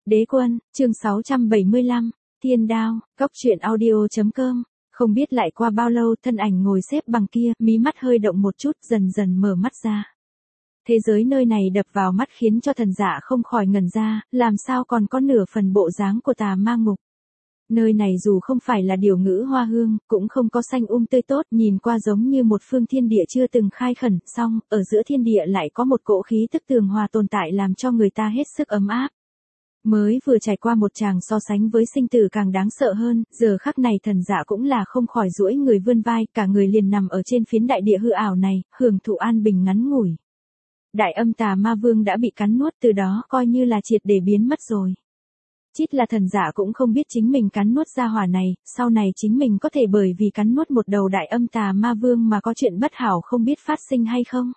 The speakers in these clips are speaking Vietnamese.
Đế quân, chương 675, Thiên Đao, Cốc truyện audio.com. Không biết lại qua bao lâu, thân ảnh ngồi xếp bằng kia, mí mắt hơi động một chút, dần dần mở mắt ra. Thế giới nơi này đập vào mắt khiến cho thần dạ không khỏi ngẩn ra, làm sao còn có nửa phần bộ dáng của tà ma ngục. Nơi này dù không phải là điều ngữ hoa hương, cũng không có xanh tươi tốt, nhìn qua giống như một phương thiên địa chưa từng khai khẩn, song, ở giữa thiên địa lại có một cỗ khí tức tường hòa tồn tại làm cho người ta hết sức ấm áp. Mới vừa trải qua một tràng so sánh với sinh tử càng đáng sợ hơn, giờ khắc này thần dạ cũng là không khỏi duỗi người vươn vai, cả người liền nằm ở trên phiến đại địa hư ảo này, hưởng thụ an bình ngắn ngủi. Đại âm tà ma vương đã bị cắn nuốt, từ đó coi như là triệt để biến mất rồi. Chít là thần dạ cũng không biết chính mình cắn nuốt ra hỏa này, sau này chính mình có thể bởi vì cắn nuốt một đầu đại âm tà ma vương mà có chuyện bất hảo không biết phát sinh hay không.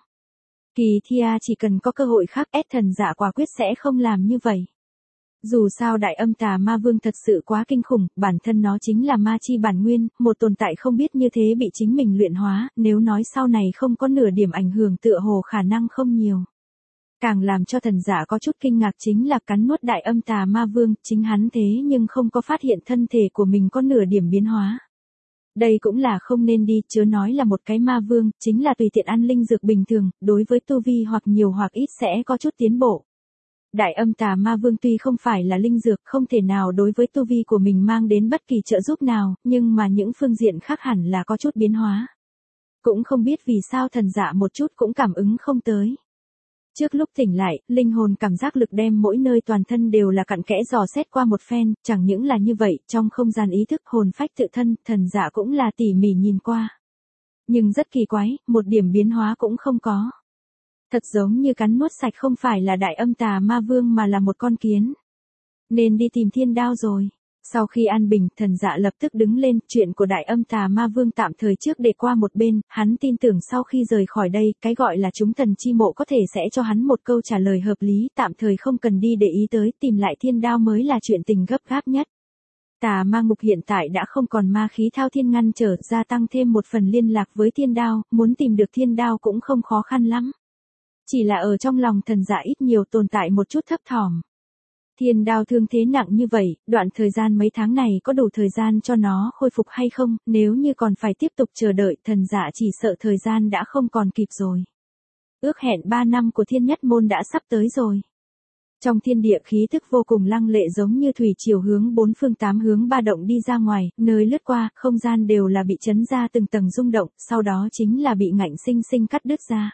Kỳ Thia chỉ cần có cơ hội khác, thần dạ quả quyết sẽ không làm như vậy. Dù sao đại âm tà ma vương thật sự quá kinh khủng, bản thân nó chính là ma chi bản nguyên, một tồn tại không biết như thế bị chính mình luyện hóa, nếu nói sau này không có nửa điểm ảnh hưởng tựa hồ khả năng không nhiều. Càng làm cho thần giả có chút kinh ngạc chính là cắn nuốt đại âm tà ma vương, chính hắn thế nhưng không có phát hiện thân thể của mình có nửa điểm biến hóa. Đây cũng là không nên đi, chớ nói là một cái ma vương, chính là tùy tiện ăn linh dược bình thường, đối với tu vi hoặc nhiều hoặc ít sẽ có chút tiến bộ. Đại âm tà ma vương tuy không phải là linh dược, không thể nào đối với tu vi của mình mang đến bất kỳ trợ giúp nào, nhưng mà những phương diện khác hẳn là có chút biến hóa. Cũng không biết vì sao thần dạ một chút cũng cảm ứng không tới. Trước lúc tỉnh lại, linh hồn cảm giác lực đem mỗi nơi toàn thân đều là cặn kẽ dò xét qua một phen, chẳng những là như vậy, trong không gian ý thức hồn phách tự thân, thần dạ cũng là tỉ mỉ nhìn qua. Nhưng rất kỳ quái, một điểm biến hóa cũng không có. Thật giống như cắn nuốt sạch không phải là đại âm tà ma vương mà là một con kiến. Nên đi tìm thiên đao rồi. Sau khi an bình, thần dạ lập tức đứng lên, chuyện của đại âm tà ma vương tạm thời trước để qua một bên, hắn tin tưởng sau khi rời khỏi đây, cái gọi là chúng thần chi mộ có thể sẽ cho hắn một câu trả lời hợp lý, tạm thời không cần đi để ý tới, tìm lại thiên đao mới là chuyện tình gấp gáp nhất. Tà ma ngục hiện tại đã không còn ma khí thao thiên ngăn trở, gia tăng thêm một phần liên lạc với thiên đao, muốn tìm được thiên đao cũng không khó khăn lắm. Chỉ là ở trong lòng thần dạ ít nhiều tồn tại một chút thấp thỏm. Thiên đao thương thế nặng như vậy, đoạn thời gian mấy tháng này có đủ thời gian cho nó khôi phục hay không, nếu như còn phải tiếp tục chờ đợi, thần dạ chỉ sợ thời gian đã không còn kịp rồi. Ước hẹn 3 năm của thiên nhất môn đã sắp tới rồi. Trong thiên địa khí thức vô cùng lăng lệ giống như thủy triều hướng 4 phương 8 hướng ba động đi ra ngoài, nơi lướt qua, không gian đều là bị chấn ra từng tầng rung động, sau đó chính là bị ngạnh sinh sinh cắt đứt ra.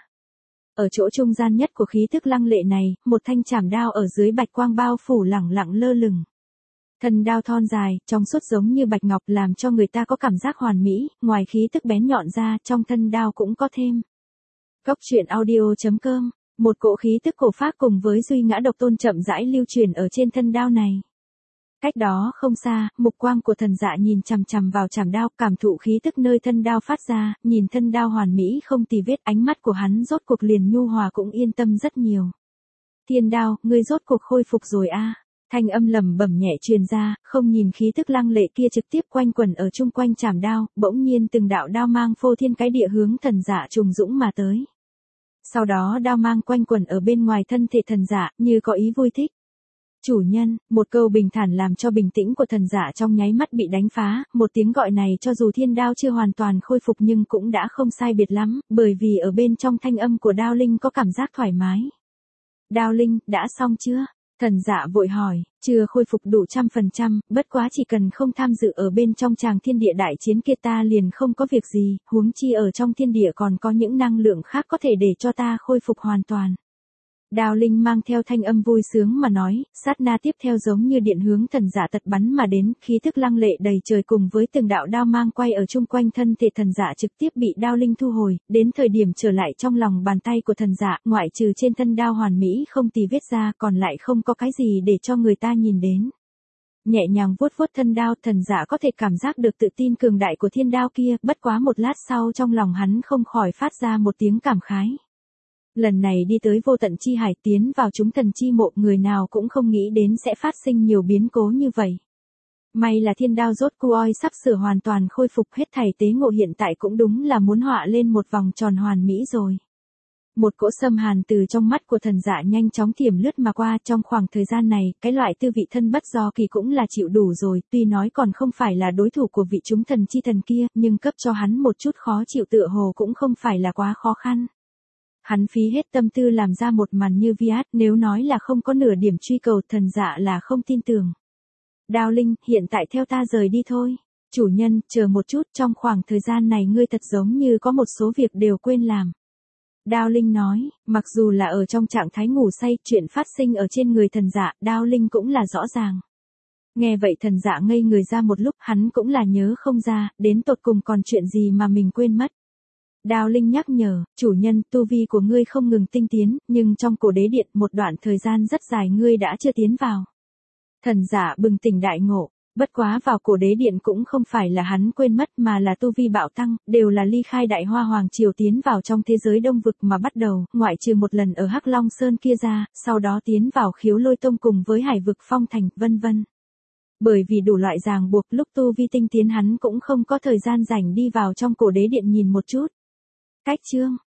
Ở chỗ trung gian nhất của khí thức lăng lệ này, một thanh chảm đao ở dưới bạch quang bao phủ lẳng lặng lơ lửng. Thân đao thon dài, trong suốt giống như bạch ngọc làm cho người ta có cảm giác hoàn mỹ, ngoài khí thức bén nhọn ra, trong thân đao cũng có thêm. Cốc truyện audio.com, một cỗ khí tức cổ phác cùng với duy ngã độc tôn chậm rãi lưu truyền ở trên thân đao này. Cách đó không xa, mục quang của thần dạ nhìn chằm chằm vào chảm đao, cảm thụ khí tức nơi thân đao phát ra, nhìn thân đao hoàn mỹ không tì vết, ánh mắt của hắn rốt cuộc liền nhu hòa cũng yên tâm rất nhiều. Thiên đao, ngươi rốt cuộc khôi phục rồi a. Thanh âm lẩm bẩm nhẹ truyền ra, không nhìn khí tức lăng lệ kia trực tiếp quanh quẩn ở chung quanh chảm đao, bỗng nhiên từng đạo đao mang phô thiên cái địa hướng thần dạ trùng dũng mà tới. Sau đó đao mang quanh quẩn ở bên ngoài thân thể thần dạ, như có ý vui thích. Chủ nhân, một câu bình thản làm cho bình tĩnh của thần giả trong nháy mắt bị đánh phá, một tiếng gọi này cho dù thiên đao chưa hoàn toàn khôi phục nhưng cũng đã không sai biệt lắm, bởi vì ở bên trong thanh âm của đao linh có cảm giác thoải mái. Đao linh, đã xong chưa? Thần giả vội hỏi, chưa khôi phục đủ 100%, bất quá chỉ cần không tham dự ở bên trong tràng thiên địa đại chiến kia ta liền không có việc gì, huống chi ở trong thiên địa còn có những năng lượng khác có thể để cho ta khôi phục hoàn toàn. Đao linh mang theo thanh âm vui sướng mà nói, sát na tiếp theo giống như điện hướng thần giả tật bắn mà đến, khí thức lăng lệ đầy trời cùng với từng đạo đao mang quay ở chung quanh thân thể thần giả trực tiếp bị đao linh thu hồi, đến thời điểm trở lại trong lòng bàn tay của thần giả, ngoại trừ trên thân đao hoàn mỹ không tì vết ra, còn lại không có cái gì để cho người ta nhìn đến. Nhẹ nhàng vuốt vuốt thân đao, thần giả có thể cảm giác được tự tin cường đại của thiên đao kia, bất quá một lát sau trong lòng hắn không khỏi phát ra một tiếng cảm khái. Lần này đi tới vô tận chi hải tiến vào chúng thần chi mộ, người nào cũng không nghĩ đến sẽ phát sinh nhiều biến cố như vậy. May là thiên đao rốt cuoi sắp sửa hoàn toàn khôi phục, hết thảy tế ngộ hiện tại cũng đúng là muốn họa lên một vòng tròn hoàn mỹ rồi. Một cỗ xâm hàn từ trong mắt của thần dạ nhanh chóng thiểm lướt mà qua. Trong khoảng thời gian này, cái loại tư vị thân bất do kỳ cũng là chịu đủ rồi, tuy nói còn không phải là đối thủ của vị chúng thần chi thần kia, nhưng cấp cho hắn một chút khó chịu tựa hồ cũng không phải là quá khó khăn. Hắn phí hết tâm tư làm ra một màn như Viat, nếu nói là không có nửa điểm truy cầu, thần dạ là không tin tưởng. Đao Linh, hiện tại theo ta rời đi thôi. Chủ nhân, chờ một chút, trong khoảng thời gian này ngươi thật giống như có một số việc đều quên làm. Đao Linh nói, mặc dù là ở trong trạng thái ngủ say, chuyện phát sinh ở trên người thần dạ, Đao Linh cũng là rõ ràng. Nghe vậy thần dạ ngây người ra một lúc, hắn cũng là nhớ không ra, đến tột cùng còn chuyện gì mà mình quên mất. Đao Linh nhắc nhở, chủ nhân, tu vi của ngươi không ngừng tinh tiến, nhưng trong cổ đế điện một đoạn thời gian rất dài ngươi đã chưa tiến vào. Thần giả bừng tỉnh đại ngộ, bất quá vào cổ đế điện cũng không phải là hắn quên mất mà là tu vi bạo tăng, đều là ly khai Đại Hoa Hoàng Triều tiến vào trong thế giới đông vực mà bắt đầu, ngoại trừ một lần ở Hắc Long Sơn kia ra, sau đó tiến vào Khiếu Lôi Tông cùng với Hải vực Phong Thành, vân vân. Bởi vì đủ loại ràng buộc, lúc tu vi tinh tiến hắn cũng không có thời gian rảnh đi vào trong cổ đế điện nhìn một chút. Cách chương